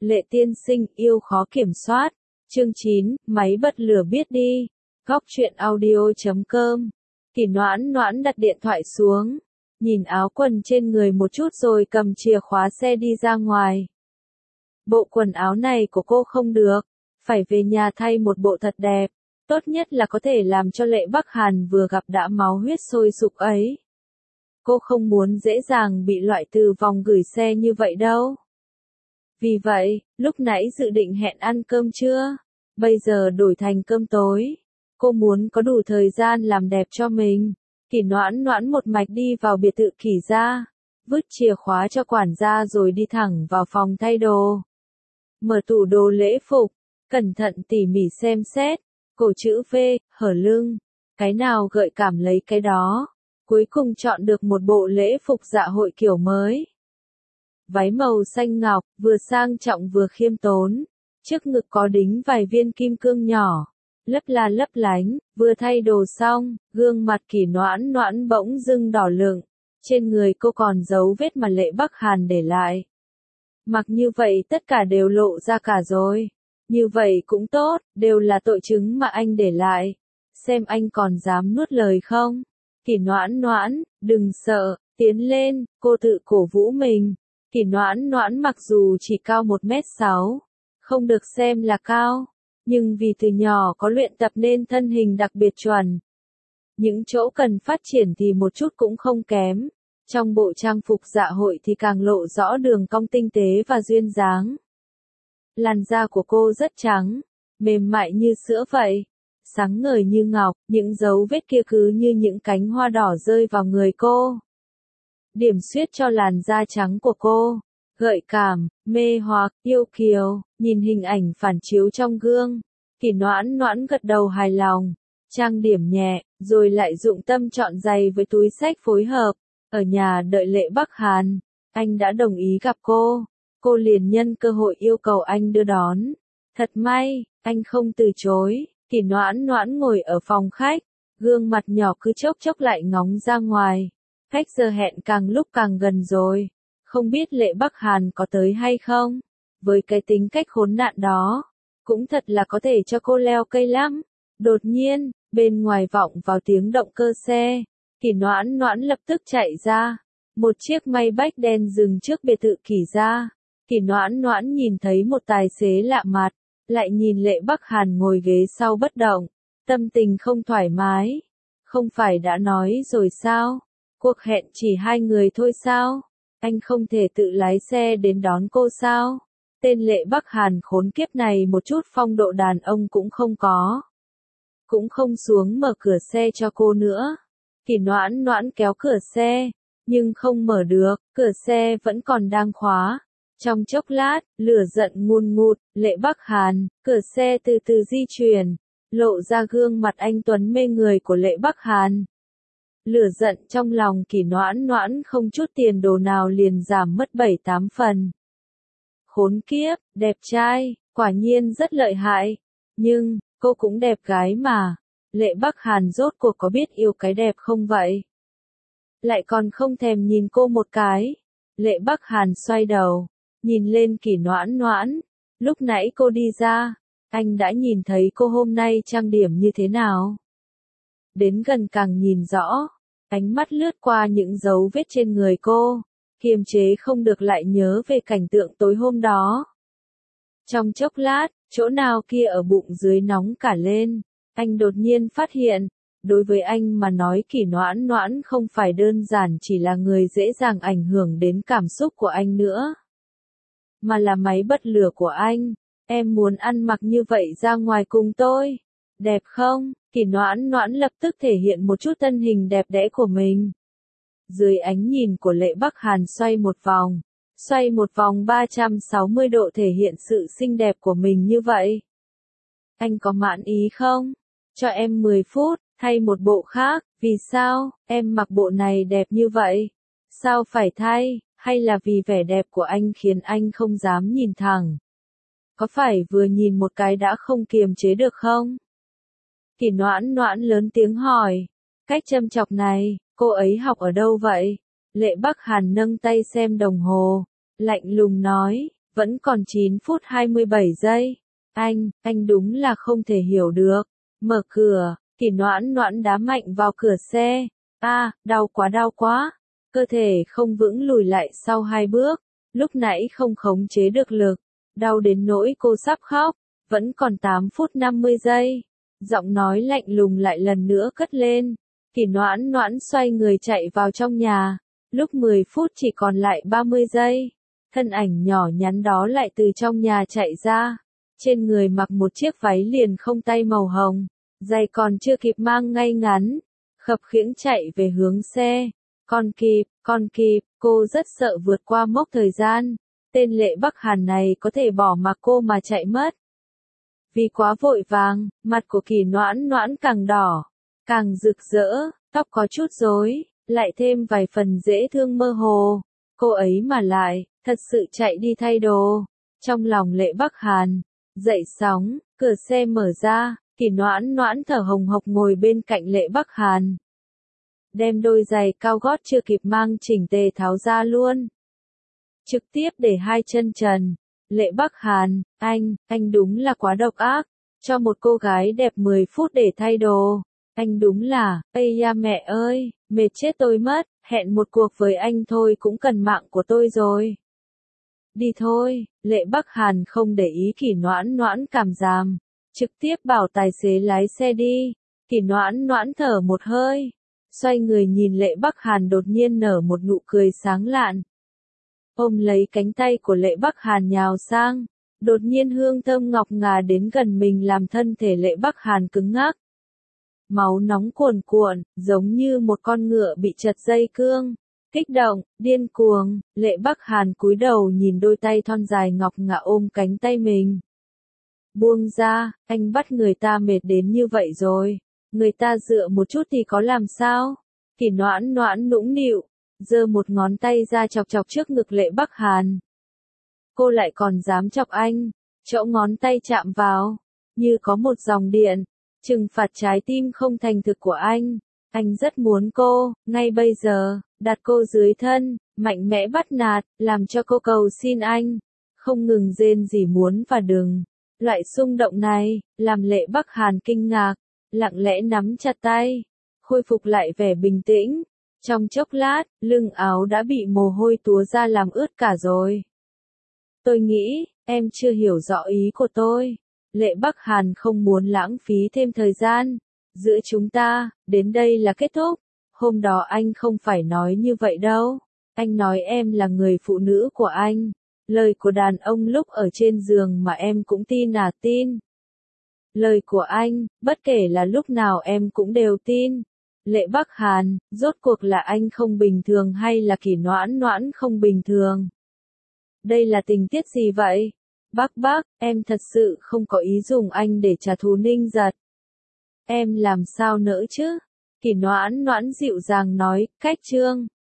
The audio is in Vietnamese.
Lệ tiên sinh yêu khó kiểm soát. Chương 9, máy bật lửa biết đi. Góc truyện audio.com. Kỳ Noãn Noãn đặt điện thoại xuống, nhìn áo quần trên người một chút rồi cầm chìa khóa xe đi ra ngoài. Bộ quần áo này của cô không được, phải về nhà thay một bộ thật đẹp, tốt nhất là có thể làm cho Lệ Bắc Hàn vừa gặp đã máu huyết sôi sục ấy. Cô không muốn dễ dàng bị loại từ vòng gửi xe như vậy đâu. Vì vậy, lúc nãy dự định hẹn ăn cơm trưa, bây giờ đổi thành cơm tối. Cô muốn có đủ thời gian làm đẹp cho mình. Kỳ Noãn Noãn một mạch đi vào biệt thự Kỳ gia, vứt chìa khóa cho quản gia rồi đi thẳng vào phòng thay đồ. Mở tủ đồ lễ phục, cẩn thận tỉ mỉ xem xét, cổ chữ V, hở lưng, cái nào gợi cảm lấy cái đó. Cuối cùng chọn được một bộ lễ phục dạ hội kiểu mới. Váy màu xanh ngọc, vừa sang trọng vừa khiêm tốn, trước ngực có đính vài viên kim cương nhỏ, lấp la lấp lánh. Vừa thay đồ xong, gương mặt Kỳ Noãn Noãn bỗng dưng đỏ lựng, trên người cô còn dấu vết mà Lệ Bắc Hàn để lại. Mặc như vậy tất cả đều lộ ra cả rồi. Như vậy cũng tốt, đều là tội chứng mà anh để lại. Xem anh còn dám nuốt lời không? Kỳ Noãn Noãn, đừng sợ, tiến lên, cô tự cổ vũ mình. Kỳ Noãn Noãn mặc dù chỉ cao 1m6, không được xem là cao, nhưng vì từ nhỏ có luyện tập nên thân hình đặc biệt chuẩn. Những chỗ cần phát triển thì một chút cũng không kém. Trong bộ trang phục dạ hội thì càng lộ rõ đường cong tinh tế và duyên dáng. Làn da của cô rất trắng, mềm mại như sữa vậy, sáng ngời như ngọc, những dấu vết kia cứ như những cánh hoa đỏ rơi vào người cô. Điểm xuyết cho làn da trắng của cô, gợi cảm, mê hoặc, yêu kiều. Nhìn hình ảnh phản chiếu trong gương, Kỳ Noãn Noãn gật đầu hài lòng, trang điểm nhẹ, rồi lại dụng tâm chọn giày với túi xách phối hợp. Ở nhà đợi Lệ Bắc Hàn, anh đã đồng ý gặp cô liền nhân cơ hội yêu cầu anh đưa đón. Thật may, anh không từ chối. Kỳ Noãn Noãn ngồi ở phòng khách, gương mặt nhỏ cứ chốc chốc lại ngóng ra ngoài. Cách giờ hẹn càng lúc càng gần rồi, không biết Lệ Bắc Hàn có tới hay không. Với cái tính cách khốn nạn đó, cũng thật là có thể cho cô leo cây lắm. Đột nhiên, bên ngoài vọng vào tiếng động cơ xe, Kỳ Noãn Noãn lập tức chạy ra. Một chiếc Maybach đen dừng trước biệt thự Kỳ gia. Kỳ Noãn Noãn nhìn thấy một tài xế lạ mặt, lại nhìn Lệ Bắc Hàn ngồi ghế sau bất động, tâm tình không thoải mái. Không phải đã nói rồi sao? Cuộc hẹn chỉ hai người thôi sao? Anh không thể tự lái xe đến đón cô sao? Tên Lệ Bắc Hàn khốn kiếp này một chút phong độ đàn ông cũng không có. Cũng không xuống mở cửa xe cho cô nữa. Kỳ Noãn Noãn kéo cửa xe, nhưng không mở được, cửa xe vẫn còn đang khóa. Trong chốc lát, lửa giận ngùn ngụt, Lệ Bắc Hàn, cửa xe từ từ di chuyển, lộ ra gương mặt anh tuấn mê người của Lệ Bắc Hàn. Lửa giận trong lòng Kỳ Noãn Noãn không chút tiền đồ nào liền giảm mất 7-8 phần. Khốn kiếp, đẹp trai, quả nhiên rất lợi hại. Nhưng, cô cũng đẹp gái mà. Lệ Bắc Hàn rốt cuộc có biết yêu cái đẹp không vậy? Lại còn không thèm nhìn cô một cái. Lệ Bắc Hàn xoay đầu, nhìn lên Kỳ Noãn Noãn. Lúc nãy cô đi ra, anh đã nhìn thấy cô hôm nay trang điểm như thế nào? Đến gần càng nhìn rõ, ánh mắt lướt qua những dấu vết trên người cô, kiềm chế không được lại nhớ về cảnh tượng tối hôm đó. Trong chốc lát, chỗ nào kia ở bụng dưới nóng cả lên, anh đột nhiên phát hiện, đối với anh mà nói Kỳ Noãn Noãn không phải đơn giản chỉ là người dễ dàng ảnh hưởng đến cảm xúc của anh nữa, mà là máy bật lửa của anh. Em muốn ăn mặc như vậy ra ngoài cùng tôi, đẹp không? Kỳ Noãn Noãn lập tức thể hiện một chút thân hình đẹp đẽ của mình. Dưới ánh nhìn của Lệ Bắc Hàn xoay một vòng 360 độ thể hiện sự xinh đẹp của mình như vậy. Anh có mãn ý không? Cho em 10 phút, thay một bộ khác. Vì sao? Em mặc bộ này đẹp như vậy. Sao phải thay? Hay là vì vẻ đẹp của anh khiến anh không dám nhìn thẳng? Có phải vừa nhìn một cái đã không kiềm chế được không? Kỳ Noãn Noãn lớn tiếng hỏi. Cách châm chọc này, cô ấy học ở đâu vậy? Lệ Bắc Hàn nâng tay xem đồng hồ, lạnh lùng nói, Vẫn còn 9 phút 27 giây. Anh đúng là không thể hiểu được. Mở cửa, Kỳ Noãn Noãn đá mạnh vào cửa xe. Đau quá. Cơ thể không vững lùi lại sau 2 bước. Lúc nãy không khống chế được lực. Đau đến nỗi cô sắp khóc. Vẫn còn 8 phút 50 giây. Giọng nói lạnh lùng lại lần nữa cất lên. Kỳ Noãn Noãn xoay người chạy vào trong nhà. Lúc 10 phút chỉ còn lại 30 giây. Thân ảnh nhỏ nhắn đó lại từ trong nhà chạy ra. Trên người mặc một chiếc váy liền không tay màu hồng. Giày còn chưa kịp mang ngay ngắn. Khập khiễng chạy về hướng xe. Con kịp, cô rất sợ vượt qua mốc thời gian. Tên Lệ Bắc Hàn này có thể bỏ mặc cô mà chạy mất. Vì quá vội vàng, mặt của Kỳ Noãn Noãn càng đỏ, càng rực rỡ, tóc có chút rối, lại thêm vài phần dễ thương mơ hồ. Cô ấy mà lại, thật sự chạy đi thay đồ. Trong lòng Lệ Bắc Hàn, dậy sóng, cửa xe mở ra, Kỳ Noãn Noãn thở hồng hộc ngồi bên cạnh Lệ Bắc Hàn. Đem đôi giày cao gót chưa kịp mang chỉnh tề tháo ra luôn. Trực tiếp để hai chân trần. Lệ Bắc Hàn, anh đúng là quá độc ác. Cho một cô gái đẹp 10 phút để thay đồ. Anh đúng là, ây da mẹ ơi, mệt chết tôi mất, hẹn một cuộc với anh thôi cũng cần mạng của tôi rồi. Đi thôi, Lệ Bắc Hàn không để ý Kỳ Noãn Noãn cảm giảm. Trực tiếp bảo tài xế lái xe đi. Kỳ Noãn Noãn thở một hơi. Xoay người nhìn Lệ Bắc Hàn đột nhiên nở một nụ cười sáng lạn. Ôm lấy cánh tay của Lệ Bắc Hàn nhào sang. Đột nhiên hương thơm ngọc ngà đến gần mình làm thân thể Lệ Bắc Hàn cứng ngắc. Máu nóng cuồn cuộn, giống như một con ngựa bị chật dây cương. Kích động, điên cuồng, Lệ Bắc Hàn cúi đầu nhìn đôi tay thon dài ngọc ngà ôm cánh tay mình. Buông ra, anh bắt người ta mệt đến như vậy rồi. Người ta dựa một chút thì có làm sao? Kỳ Noãn Noãn nũng nịu, giơ một ngón tay ra chọc chọc trước ngực Lệ Bắc Hàn. Cô lại còn dám chọc anh, chỗ ngón tay chạm vào, như có một dòng điện, trừng phạt trái tim không thành thực của anh. Anh rất muốn cô, ngay bây giờ, đặt cô dưới thân, mạnh mẽ bắt nạt, làm cho cô cầu xin anh, không ngừng rên rỉ muốn và đừng. Loại xung động này, làm Lệ Bắc Hàn kinh ngạc, lặng lẽ nắm chặt tay, khôi phục lại vẻ bình tĩnh. Trong chốc lát, lưng áo đã bị mồ hôi túa ra làm ướt cả rồi. Tôi nghĩ, em chưa hiểu rõ ý của tôi. Lệ Bắc Hàn không muốn lãng phí thêm thời gian. Giữa chúng ta, đến đây là kết thúc. Hôm đó anh không phải nói như vậy đâu. Anh nói em là người phụ nữ của anh. Lời của đàn ông lúc ở trên giường mà em cũng tin. Lời của anh, bất kể là lúc nào em cũng đều tin. Lệ Bắc Hàn, rốt cuộc là anh không bình thường hay là Kỳ Noãn Noãn không bình thường? Đây là tình tiết gì vậy? Bác, em thật sự không có ý dùng anh để trả thù Ninh Giật. Em làm sao nỡ chứ? Kỳ Noãn Noãn dịu dàng nói, cách trương.